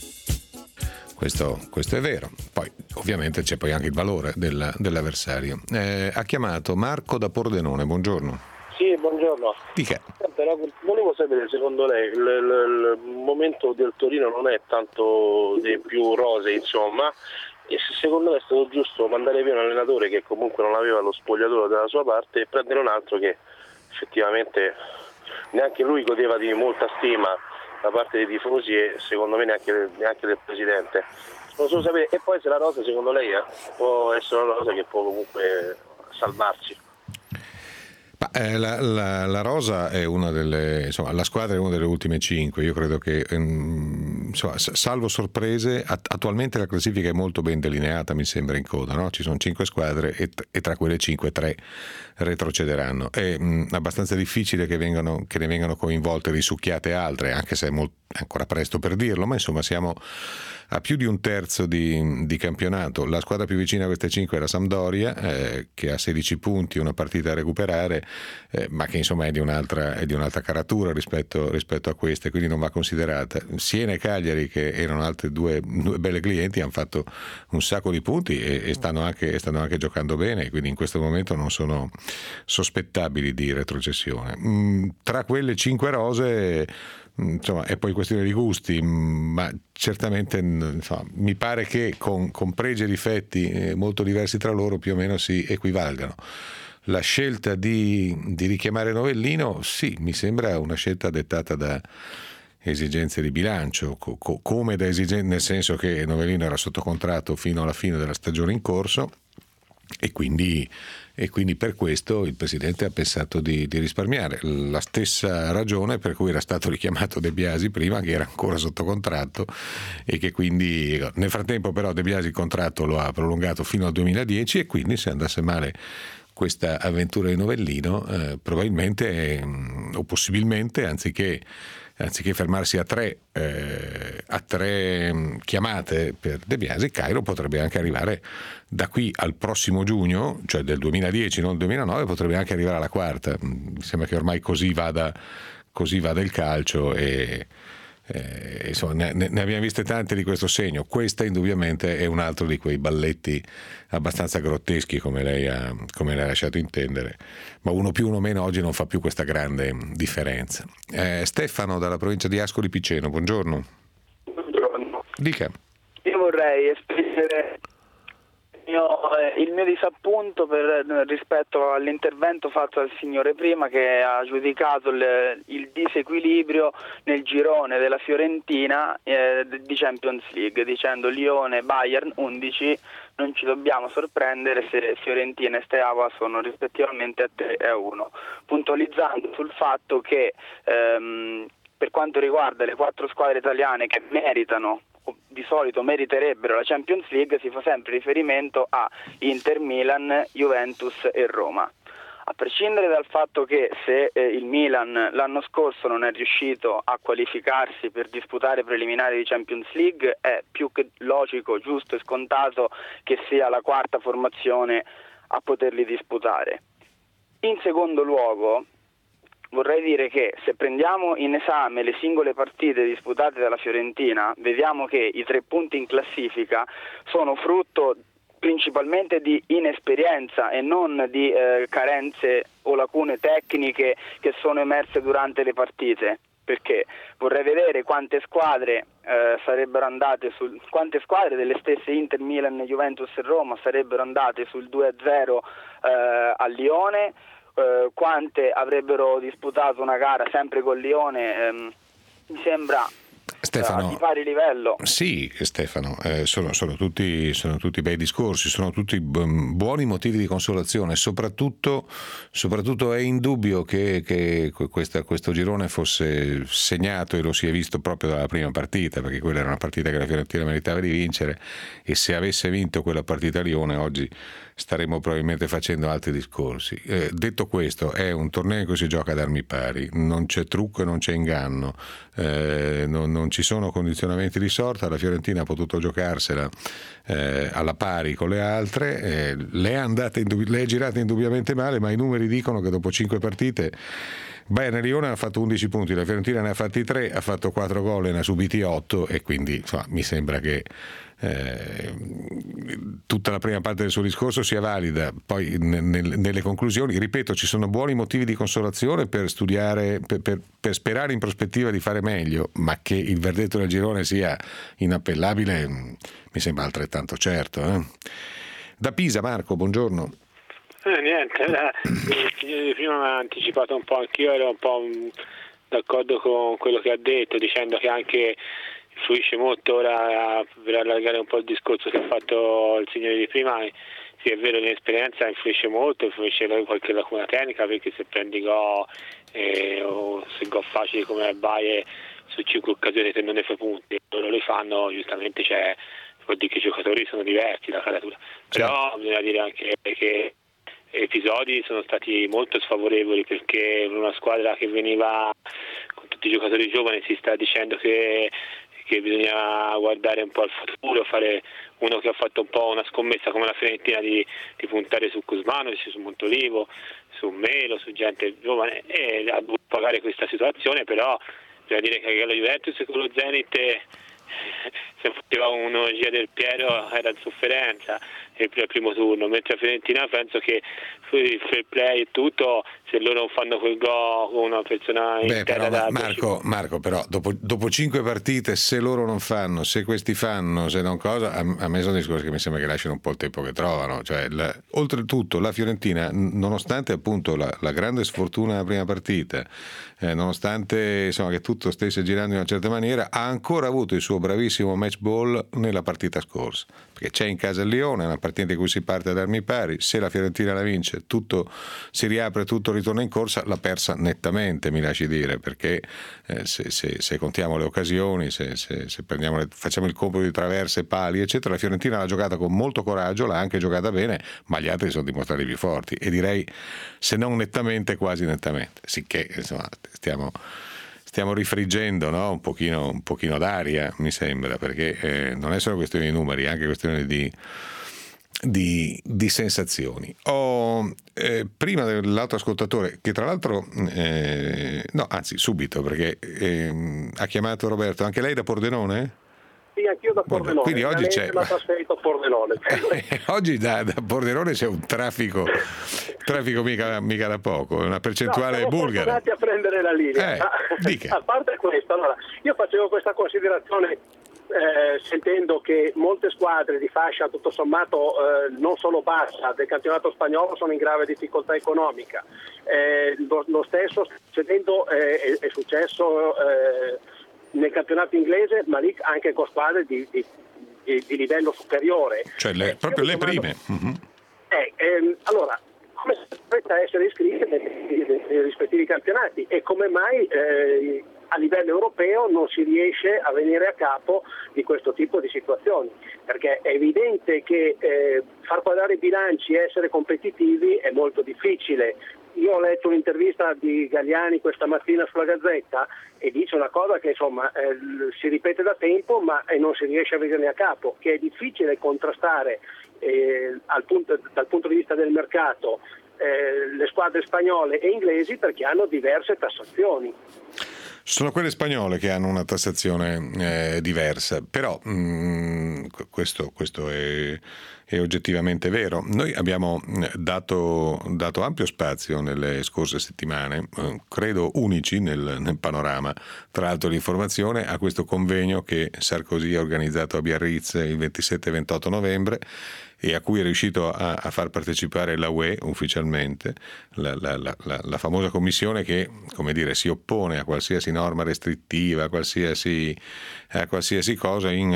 Questo, questo è vero. Poi ovviamente c'è poi anche il valore del, dell'avversario. Eh, ha chiamato Marco da Pordenone, buongiorno. Sì, buongiorno. Di che? Volevo sapere, secondo lei, il, il, il momento del Torino non è tanto dei più rosei, insomma, e se secondo lei è stato giusto mandare via un allenatore che comunque non aveva lo spogliatore dalla sua parte e prendere un altro che effettivamente neanche lui godeva di molta stima da parte dei tifosi e secondo me neanche, neanche del presidente. Non so sapere, e poi se la rosa secondo lei eh, può essere una rosa che può comunque salvarci. Ma, eh, la, la, la rosa è una delle, insomma, la squadra è una delle ultime cinque. Io credo che, insomma, salvo sorprese, attualmente la classifica è molto ben delineata, mi sembra, in coda, no? Ci sono cinque squadre e, e tra quelle cinque tre retrocederanno. È mh, abbastanza difficile che, vengano, che ne vengano coinvolte, risucchiate altre, anche se è, molto, è ancora presto per dirlo, ma insomma siamo a più di un terzo di, di campionato. La squadra più vicina a queste cinque è la Sampdoria, eh, che ha sedici punti, una partita a recuperare, eh, ma che insomma è di un'altra, è di un'altra caratura rispetto, rispetto a queste, quindi non va considerata. Siena e Cagliari, che erano altre due, due belle clienti, hanno fatto un sacco di punti e, e stanno, anche, stanno anche giocando bene, quindi in questo momento non sono sospettabili di retrocessione. Mm, tra quelle cinque rose, insomma, è poi questione di gusti, ma certamente, insomma, mi pare che con, con pregi e difetti molto diversi tra loro più o meno si equivalgano. La scelta di, di richiamare Novellino, sì, mi sembra una scelta dettata da esigenze di bilancio, co- co- come da esigenze, nel senso che Novellino era sotto contratto fino alla fine della stagione in corso e quindi e quindi per questo il Presidente ha pensato di, di risparmiare. La stessa ragione per cui era stato richiamato De Biasi prima, che era ancora sotto contratto e che quindi nel frattempo però De Biasi il contratto lo ha prolungato fino al duemiladieci e quindi se andasse male questa avventura di Novellino eh, probabilmente eh, o possibilmente anziché anziché fermarsi a tre, eh, a tre chiamate per De Biasi, Cairo potrebbe anche arrivare da qui al prossimo giugno, cioè del duemiladieci, non del duemilanove, potrebbe anche arrivare alla quarta. Mi sembra che ormai così vada, così vada il calcio e eh, insomma, ne, ne abbiamo viste tante di questo segno. Questa indubbiamente è un altro di quei balletti abbastanza grotteschi, come lei ha, come lei ha lasciato intendere, ma uno più uno meno oggi non fa più questa grande differenza. eh, Stefano dalla provincia di Ascoli Piceno, buongiorno. Buongiorno. Dica. Io vorrei esprimere Io, eh, il mio disappunto per, rispetto all'intervento fatto dal signore prima, che ha giudicato il, il disequilibrio nel girone della Fiorentina eh, di Champions League, dicendo Lione, Bayern undici, non ci dobbiamo sorprendere se Fiorentina e Steaua sono rispettivamente a tre e a uno, puntualizzando sul fatto che ehm, per quanto riguarda le quattro squadre italiane che meritano, di solito meriterebbero la Champions League, si fa sempre riferimento a Inter, Milan, Juventus e Roma. A prescindere dal fatto che se eh, il Milan l'anno scorso non è riuscito a qualificarsi per disputare preliminari di Champions League, è più che logico, giusto e scontato che sia la quarta formazione a poterli disputare. In secondo luogo, vorrei dire che se prendiamo in esame le singole partite disputate dalla Fiorentina, vediamo che i tre punti in classifica sono frutto principalmente di inesperienza e non di eh, carenze o lacune tecniche che sono emerse durante le partite, perché vorrei vedere quante squadre eh, sarebbero andate sul, quante squadre delle stesse Inter, Milan, Juventus e Roma sarebbero andate sul due a zero eh, a Lione, eh, quante avrebbero disputato una gara sempre con Lione, ehm, mi sembra Stefano, di pari livello. Sì, Stefano, eh, sono, sono, tutti, sono tutti bei discorsi, sono tutti buoni motivi di consolazione, soprattutto, soprattutto è indubbio che, che questa, questo girone fosse segnato, e lo si è visto proprio dalla prima partita, perché quella era una partita che la Fiorentina meritava di vincere, e se avesse vinto quella partita a Lione oggi staremmo probabilmente facendo altri discorsi. Eh, detto questo, è un torneo in cui si gioca ad armi pari, non c'è trucco e non c'è inganno, eh, non, non ci sono condizionamenti di sorta. La Fiorentina ha potuto giocarsela eh, alla pari con le altre, eh, le, è andate indub- le è girate indubbiamente male, ma i numeri dicono che dopo cinque partite Bayern e Lione ha fatto undici punti, la Fiorentina ne ha fatti tre, ha fatto quattro gol e ne ha subiti otto, e quindi insomma, mi sembra che Eh, tutta la prima parte del suo discorso sia valida. Poi ne, ne, nelle conclusioni, ripeto, ci sono buoni motivi di consolazione per studiare, per, per, per sperare in prospettiva di fare meglio, ma che il verdetto del girone sia inappellabile mi sembra altrettanto certo. Eh? Da Pisa, Marco, buongiorno. Eh, niente, il signore di prima mi ha anticipato un po', anch'io ero un po' d'accordo con quello che ha detto, dicendo che anche influisce molto, ora per allargare un po' il discorso che ha fatto il signore di prima, sì è vero, l'inesperienza influisce molto, influisce qualche lacuna tecnica, perché se prendi gol eh, o se gol facili come Baie su cinque occasioni te non ne fai punti, loro li fanno, giustamente c'è, vuol dire che i giocatori sono diversi la caratura, però bisogna dire anche che episodi sono stati molto sfavorevoli, perché per una squadra che veniva con tutti i giocatori giovani si sta dicendo che che bisogna guardare un po' al futuro, fare uno che ha fatto un po' una scommessa come la Fiorentina di, di puntare su Kuzmanovic, su Montolivo, su Melo, su gente giovane, e ha dovuto pagare questa situazione. Però bisogna dire che la Juventus con lo Zenit, se faceva un'orgia del Piero era in sofferenza il primo turno, mentre la Fiorentina penso che il fair play e tutto, se loro non fanno quel gol con una persona in Beh, terra però, da Marco, Marco però dopo, dopo cinque partite, se loro non fanno, se questi fanno, se non cosa, a, a me sono discorsi che mi sembra che lasciano un po' il tempo che trovano, cioè, la, oltretutto la Fiorentina, nonostante appunto la, la grande sfortuna della prima partita, eh, nonostante insomma che tutto stesse girando in una certa maniera, ha ancora avuto il suo bravissimo match ball nella partita scorsa, perché c'è in casa il Lione, è una partita in cui si parte ad armi pari, se la Fiorentina la vince tutto si riapre, tutto ritorna in corsa. L'ha persa nettamente, mi lasci dire, perché eh, se, se, se contiamo le occasioni, se, se, se prendiamo le, facciamo il compito di traverse, pali eccetera, la Fiorentina l'ha giocata con molto coraggio, l'ha anche giocata bene, ma gli altri sono dimostrati più forti, e direi se non nettamente quasi nettamente, sicché insomma stiamo stiamo rifriggendo, no? un pochino un pochino d'aria, mi sembra, perché eh, non è solo questione di numeri, è anche questione di Di, di sensazioni. Ho eh, prima dell'altro ascoltatore, che tra l'altro eh, no, anzi subito, perché eh, ha chiamato Roberto, anche lei da Pordenone? Sì, anch'io da Pordenone. Quindi oggi c'è la trasferito a Pordenone. Oggi da, da Pordenone c'è un traffico traffico mica, mica da poco, una percentuale no, bulgara. Siamo fortunati a prendere la linea. Eh, dica. A parte questo, allora, io facevo questa considerazione eh, sentendo che molte squadre di fascia tutto sommato eh, non solo bassa del campionato spagnolo sono in grave difficoltà economica. Eh, lo, lo stesso succedendo, eh, è, è successo eh, nel campionato inglese, ma lì anche con squadre di, di, di, di livello superiore. Cioè le, eh, proprio le domando, prime. Mm-hmm. Eh, ehm, allora, come si aspetta essere iscritti nei, nei, nei rispettivi campionati e come mai eh, a livello europeo non si riesce a venire a capo di questo tipo di situazioni? Perché è evidente che eh, far quadrare i bilanci e essere competitivi è molto difficile. Io ho letto un'intervista di Galliani questa mattina sulla Gazzetta e dice una cosa che insomma eh, si ripete da tempo ma eh, non si riesce a venirne a capo, che è difficile contrastare eh, al punto, dal punto di vista del mercato eh, le squadre spagnole e inglesi perché hanno diverse tassazioni. Sono quelle spagnole che hanno una tassazione eh, diversa, però mh, questo, questo è, è oggettivamente vero. Noi abbiamo dato, dato ampio spazio nelle scorse settimane, eh, credo unici nel, nel panorama, tra l'altro l'informazione, a questo convegno che Sarkozy ha organizzato a Biarritz il ventisette e ventotto novembre e a cui è riuscito a, a far partecipare la U E ufficialmente, la, la, la, la famosa commissione che, come dire, si oppone a qualsiasi norma restrittiva, a qualsiasi, a qualsiasi cosa in,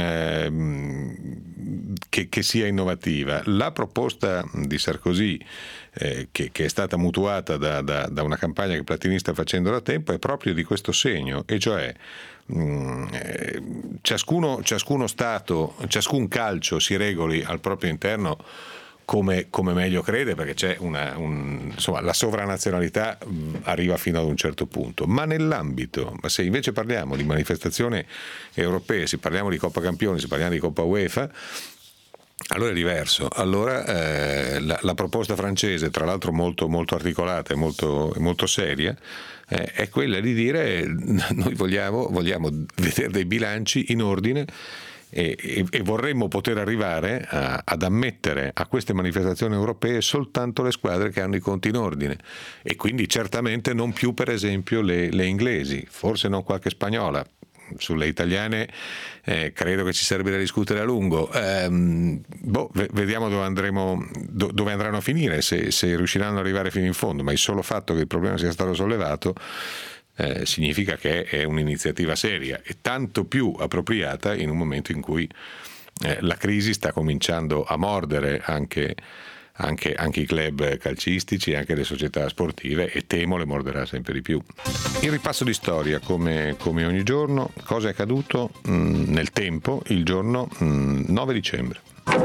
eh, che, che sia innovativa. La proposta di Sarkozy, eh, che, che è stata mutuata da, da, da una campagna che Platini sta facendo da tempo, è proprio di questo segno, e cioè Mm, eh, ciascuno, ciascuno Stato, ciascun calcio si regoli al proprio interno come, come meglio crede, perché c'è una, un, insomma, la sovranazionalità mh, arriva fino ad un certo punto, ma nell'ambito, ma se invece parliamo di manifestazioni europee, se parliamo di Coppa Campioni, se parliamo di Coppa UEFA, allora è diverso. Allora eh, la, la proposta francese, tra l'altro molto, molto articolata e molto, molto seria, eh, è quella di dire noi vogliamo, vogliamo vedere dei bilanci in ordine e, e, e vorremmo poter arrivare a, ad ammettere a queste manifestazioni europee soltanto le squadre che hanno i conti in ordine, e quindi certamente non più per esempio le, le inglesi, forse non qualche spagnola. Sulle italiane eh, credo che ci sarebbe da discutere a lungo. Ehm, boh, v- vediamo dove andremo, do- dove andranno a finire, se, se riusciranno ad arrivare fino in fondo, ma il solo fatto che il problema sia stato sollevato eh, significa che è un'iniziativa seria e tanto più appropriata in un momento in cui eh, la crisi sta cominciando a mordere anche Anche, anche i club calcistici, anche le società sportive, e temo le morderà sempre di più. Il ripasso di storia, come, come ogni giorno, cosa è accaduto mh, nel tempo il giorno mh, nove dicembre.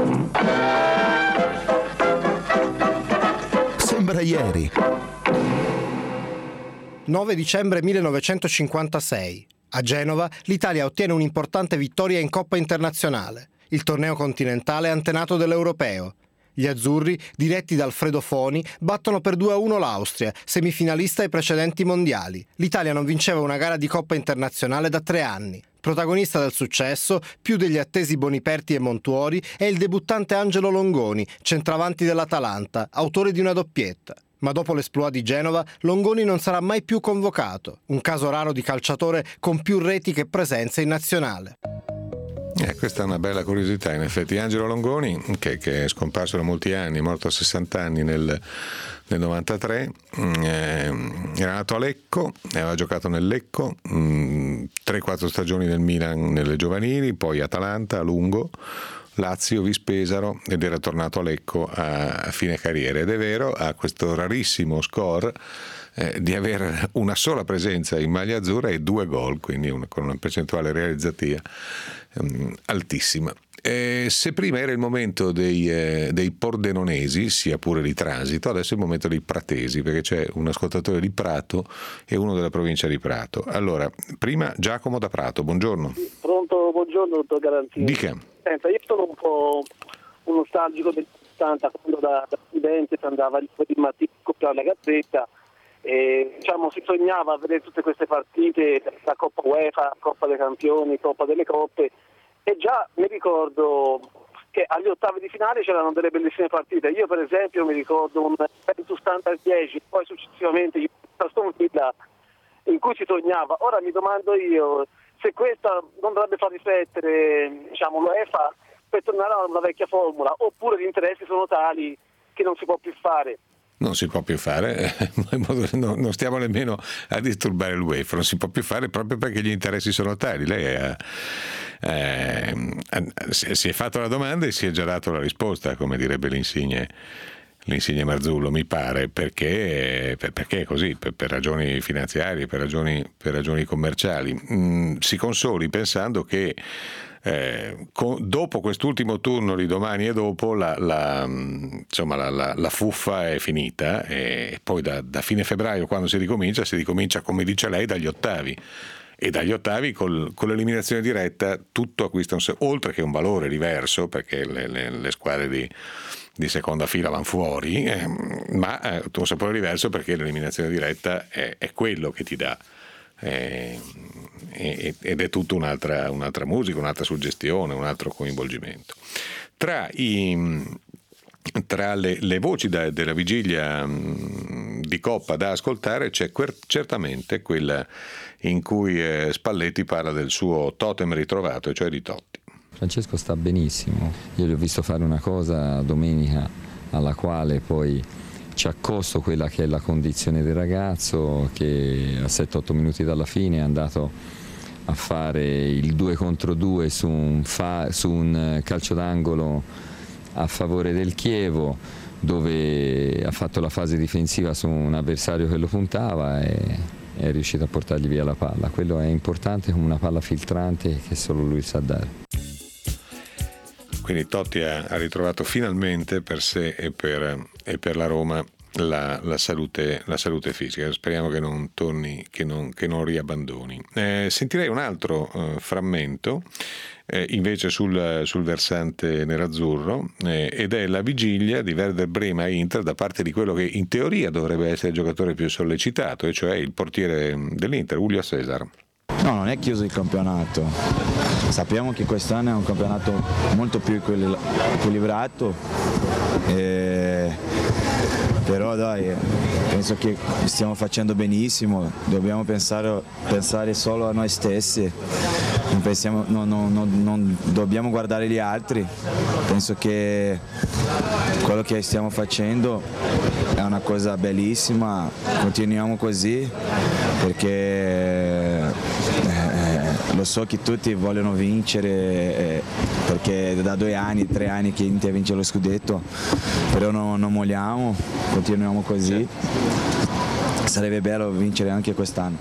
Sembra ieri. nove dicembre millenovecentocinquantasei. A Genova l'Italia ottiene un'importante vittoria in Coppa Internazionale, il torneo continentale antenato dell'Europeo. Gli azzurri, diretti da Alfredo Foni, battono per due a uno l'Austria, semifinalista ai precedenti mondiali. L'Italia non vinceva una gara di Coppa Internazionale da tre anni. Protagonista del successo, più degli attesi Boniperti e Montuori, è il debuttante Angelo Longoni, centravanti dell'Atalanta, autore di una doppietta. Ma dopo l'esploit di Genova, Longoni non sarà mai più convocato, un caso raro di calciatore con più reti che presenze in nazionale. Eh, questa è una bella curiosità, in effetti. Angelo Longoni, che, che è scomparso da molti anni, morto a sessanta anni nel, nel novantatré, eh, era nato a Lecco, aveva giocato nel Lecco, tre quattro stagioni nel Milan nelle giovanili, poi Atalanta a lungo, Lazio, Vispesaro, ed era tornato a Lecco a, a fine carriera, ed è vero, ha questo rarissimo score eh, di avere una sola presenza in maglia azzurra e due gol, quindi una, con una percentuale realizzativa um, altissima. Eh, se prima era il momento dei, eh, dei pordenonesi, sia pure di transito, adesso è il momento dei pratesi, perché c'è un ascoltatore di Prato e uno della provincia di Prato. Allora, prima Giacomo da Prato, buongiorno. Pronto, buongiorno dottor Garanzini. Dica. Senta, io sono un po' un nostalgico del settanta, quando da, da studente si andava il mattino a comprare la Gazzetta e diciamo si sognava a vedere tutte queste partite, la Coppa UEFA, Coppa dei Campioni, Coppa delle Coppe, e già mi ricordo che agli ottavi di finale c'erano delle bellissime partite. Io per esempio mi ricordo un Juventus Standard dieci, poi successivamente Aston Villa, in cui si sognava. Ora mi domando io, se questa non dovrebbe far riflettere, diciamo, l'UEFA per tornare a una vecchia formula, oppure gli interessi sono tali che non si può più fare. Non si può più fare, non stiamo nemmeno a disturbare l'UEFA, non si può più fare proprio perché gli interessi sono tali. Lei ha, eh, si è fatto la domanda e si è già dato la risposta, come direbbe l'insigne, l'insigne Marzullo, mi pare, perché, perché è così, per, per ragioni finanziarie, per ragioni, per ragioni commerciali. Mm, si consoli pensando che Eh, con, dopo quest'ultimo turno di domani e dopo la, la, insomma, la, la, la fuffa è finita, e poi da, da fine febbraio, quando si ricomincia, si ricomincia, come dice lei, dagli ottavi, e dagli ottavi col, con l'eliminazione diretta tutto acquista un, oltre che un valore diverso, perché le, le, le squadre di, di seconda fila vanno fuori, eh, ma eh, un sapore diverso, perché l'eliminazione diretta è, è quello che ti dà. Eh, ed è tutta un'altra, un'altra musica, un'altra suggestione, un altro coinvolgimento. Tra, i, tra le, le voci da, della vigilia di Coppa da ascoltare c'è quer, certamente quella in cui eh, Spalletti parla del suo totem ritrovato, e cioè di Totti. Francesco sta benissimo, io gli ho visto fare una cosa domenica alla quale poi ci accosto quella che è la condizione del ragazzo, che a sette otto minuti dalla fine è andato a fare il due contro due su un, fa, su un calcio d'angolo a favore del Chievo, dove ha fatto la fase difensiva su un avversario che lo puntava e è riuscito a portargli via la palla. Quello è importante, come una palla filtrante che solo lui sa dare. Quindi Totti ha, ha ritrovato finalmente per sé e per, e per la Roma la, la, salute, la salute fisica. Speriamo che non torni, che non, che non riabbandoni. Eh, sentirei un altro eh, frammento eh, invece sul, sul versante nerazzurro, eh, ed è la vigilia di Werder Brema e Inter da parte di quello che in teoria dovrebbe essere il giocatore più sollecitato, e cioè il portiere dell'Inter, Julio César. No, non è chiuso il campionato, sappiamo che quest'anno è un campionato molto più equilibrato, eh, però dai, penso che stiamo facendo benissimo, dobbiamo pensare, pensare solo a noi stessi, non, pensiamo, non, non, non, non dobbiamo guardare gli altri, penso che quello che stiamo facendo è una cosa bellissima, continuiamo così perché eh, lo so che tutti vogliono vincere eh, perché da due anni, tre anni che Inter vince lo scudetto, però non, non molliamo, continuiamo così, sarebbe bello vincere anche quest'anno.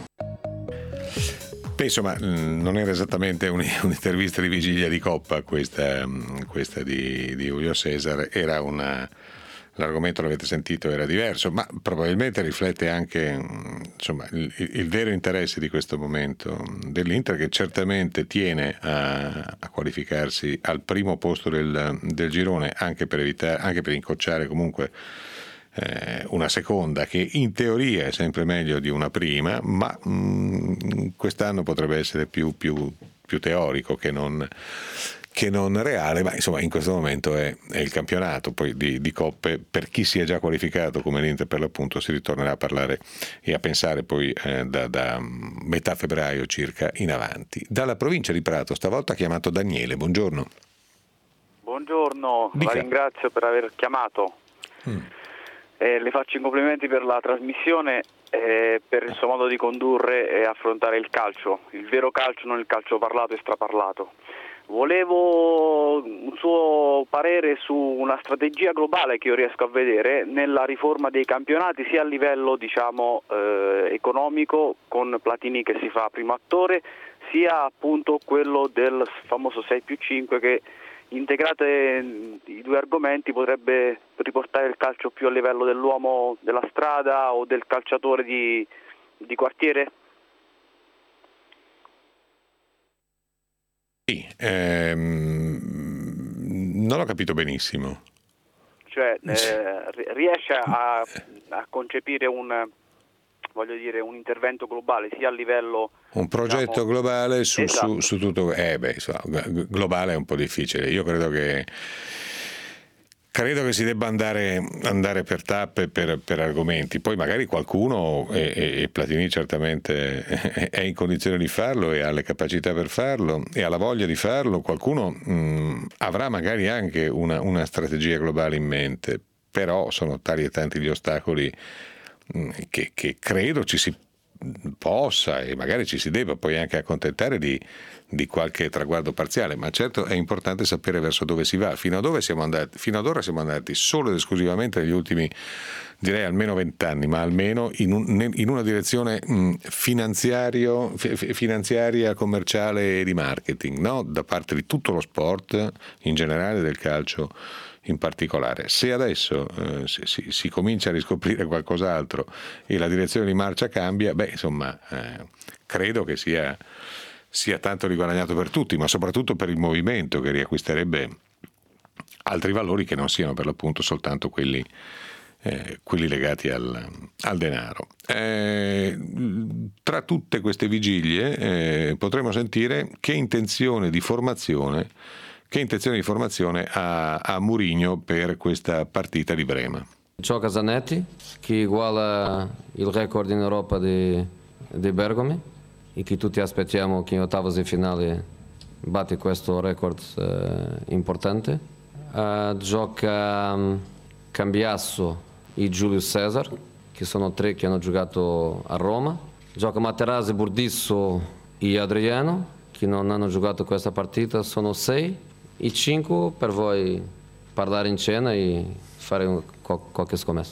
Beh, insomma, non era esattamente un'intervista di vigilia di Coppa questa, questa di, di Julio César, era una... L'argomento, l'avete sentito, era diverso, ma probabilmente riflette anche, insomma, il, il vero interesse di questo momento dell'Inter, che certamente tiene a, a qualificarsi al primo posto del, del girone, anche per evitare, anche per incrociare comunque eh, una seconda che in teoria è sempre meglio di una prima, ma mh, quest'anno potrebbe essere più, più, più teorico che non che non reale, ma insomma in questo momento è, è il campionato. Poi di, di coppe, per chi si è già qualificato come l'Inter per l'appunto, si ritornerà a parlare e a pensare poi eh, da, da metà febbraio circa in avanti. Dalla provincia di Prato stavolta ha chiamato Daniele, buongiorno. Buongiorno, Dica. La ringrazio per aver chiamato, mm. eh, le faccio i complimenti per la trasmissione e per il suo modo di condurre e affrontare il calcio, il vero calcio, non il calcio parlato e straparlato. Volevo un suo parere su una strategia globale che io riesco a vedere nella riforma dei campionati, sia a livello diciamo eh, economico, con Platini che si fa primo attore, sia appunto quello del famoso sei più cinque che, integrate i due argomenti, potrebbe riportare il calcio più a livello dell'uomo della strada o del calciatore di, di quartiere. Sì, ehm, non ho capito benissimo. Cioè eh, riesce a, a concepire un, voglio dire, un intervento globale sia a livello un progetto diciamo, globale su, esatto. su, su tutto. Eh beh, globale è un po' difficile. Io credo che credo che si debba andare, andare per tappe, per, per argomenti. Poi magari qualcuno, e, e Platini certamente è in condizione di farlo e ha le capacità per farlo e ha la voglia di farlo, qualcuno mh, avrà magari anche una, una strategia globale in mente, però sono tali e tanti gli ostacoli mh, che, che credo ci si possa e magari ci si debba poi anche accontentare di, di qualche traguardo parziale, ma certo è importante sapere verso dove si va. Fino a dove siamo andati? Fino ad ora siamo andati solo ed esclusivamente negli ultimi, direi almeno vent'anni, ma almeno in, un, in una direzione mh, finanziario, f- finanziaria, commerciale e di marketing, no? Da parte di tutto lo sport in generale, del calcio in particolare. Se adesso eh, si, si, si comincia a riscoprire qualcos'altro e la direzione di marcia cambia, beh, insomma, eh, credo che sia, sia tanto riguadagnato per tutti, ma soprattutto per il movimento, che riacquisterebbe altri valori che non siano per l'appunto soltanto quelli, eh, quelli legati al, al denaro. Eh, tra tutte queste vigilie eh, potremo sentire che intenzione di formazione Che intenzione di formazione ha, ha Mourinho per questa partita di Brema? Gioca Zanetti, che iguala il record in Europa di, di Bergomi e che tutti aspettiamo che in ottavos di finale batti questo record eh, importante. Uh, gioca um, Cambiasso e Julius Cesar, che sono tre che hanno giocato a Roma. Gioca Materazzi, Burdisso e Adriano, che non hanno giocato questa partita, sono sei. I cinque per voi parlare in cena e fare un, qualche scommessa.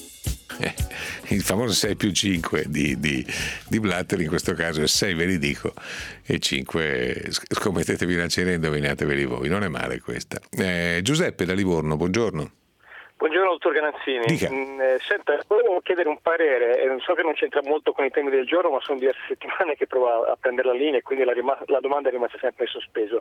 Eh, il famoso sei più cinque di, di, di Blatter, in questo caso è sei, ve li dico, e cinque scommettetevi una cena e indovinateveli voi. Non è male questa. Eh, Giuseppe da Livorno, buongiorno. Buongiorno dottor Gananzini. Dica. Mm, senta, volevo chiedere un parere, eh, so che non c'entra molto con i temi del giorno, ma sono diverse settimane che provo a prendere la linea e quindi la, rim- la domanda è rimasta sempre in sospeso.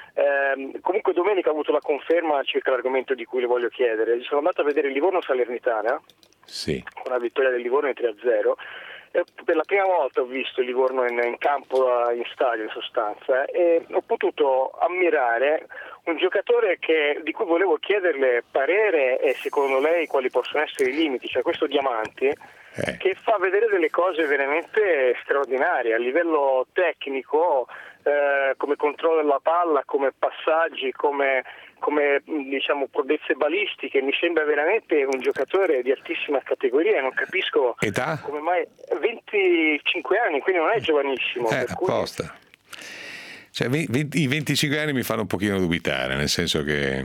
Eh, comunque domenica ho avuto la conferma circa l'argomento di cui le voglio chiedere. Sono andato a vedere il Livorno Salernitana, sì, con la vittoria del Livorno tre a zero. E per la prima volta ho visto il Livorno in, in campo, in stadio in sostanza, e ho potuto ammirare un giocatore che, di cui volevo chiederle parere e secondo lei quali possono essere i limiti, cioè questo Diamanti, eh. che fa vedere delle cose veramente straordinarie a livello tecnico, eh, come controllo della palla, come passaggi, come, come diciamo prodezze balistiche. Mi sembra veramente un giocatore di altissima categoria e non capisco età? Come mai. venticinque anni, quindi non è giovanissimo. Eh, per cui... apposta. Cioè, venti, i venticinque anni mi fanno un pochino dubitare, nel senso che,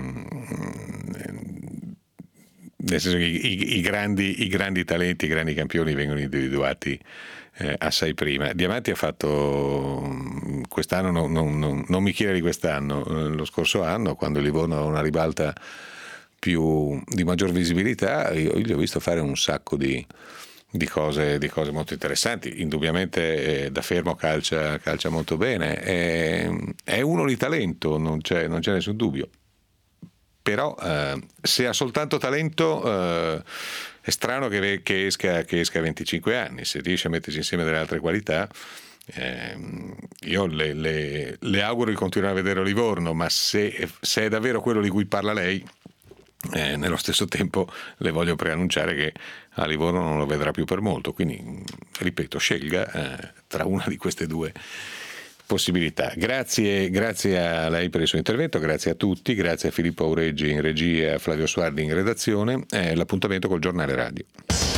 nel senso che i, i, grandi, i grandi talenti, i grandi campioni vengono individuati eh, assai prima. Diamanti ha fatto quest'anno, non, non, non, non mi chiede di quest'anno, lo scorso anno, quando il Livorno ha una ribalta più di maggior visibilità, io gli ho visto fare un sacco di Di cose, di cose molto interessanti. Indubbiamente eh, da fermo calcia, calcia molto bene, è, è uno di talento, non c'è, non c'è nessun dubbio, però eh, se ha soltanto talento eh, è strano che, che, esca, che esca a venticinque anni. Se riesce a mettersi insieme delle altre qualità, eh, io le, le, le auguro di continuare a vedere Livorno, ma se, se è davvero quello di cui parla lei, Eh, nello stesso tempo le voglio preannunciare che a Livorno non lo vedrà più per molto, quindi ripeto, scelga eh, tra una di queste due possibilità. Grazie, grazie a lei per il suo intervento, grazie a tutti, grazie a Filippo Aureggi in regia e a Flavio Suardi in redazione. Eh, l'appuntamento col Giornale Radio.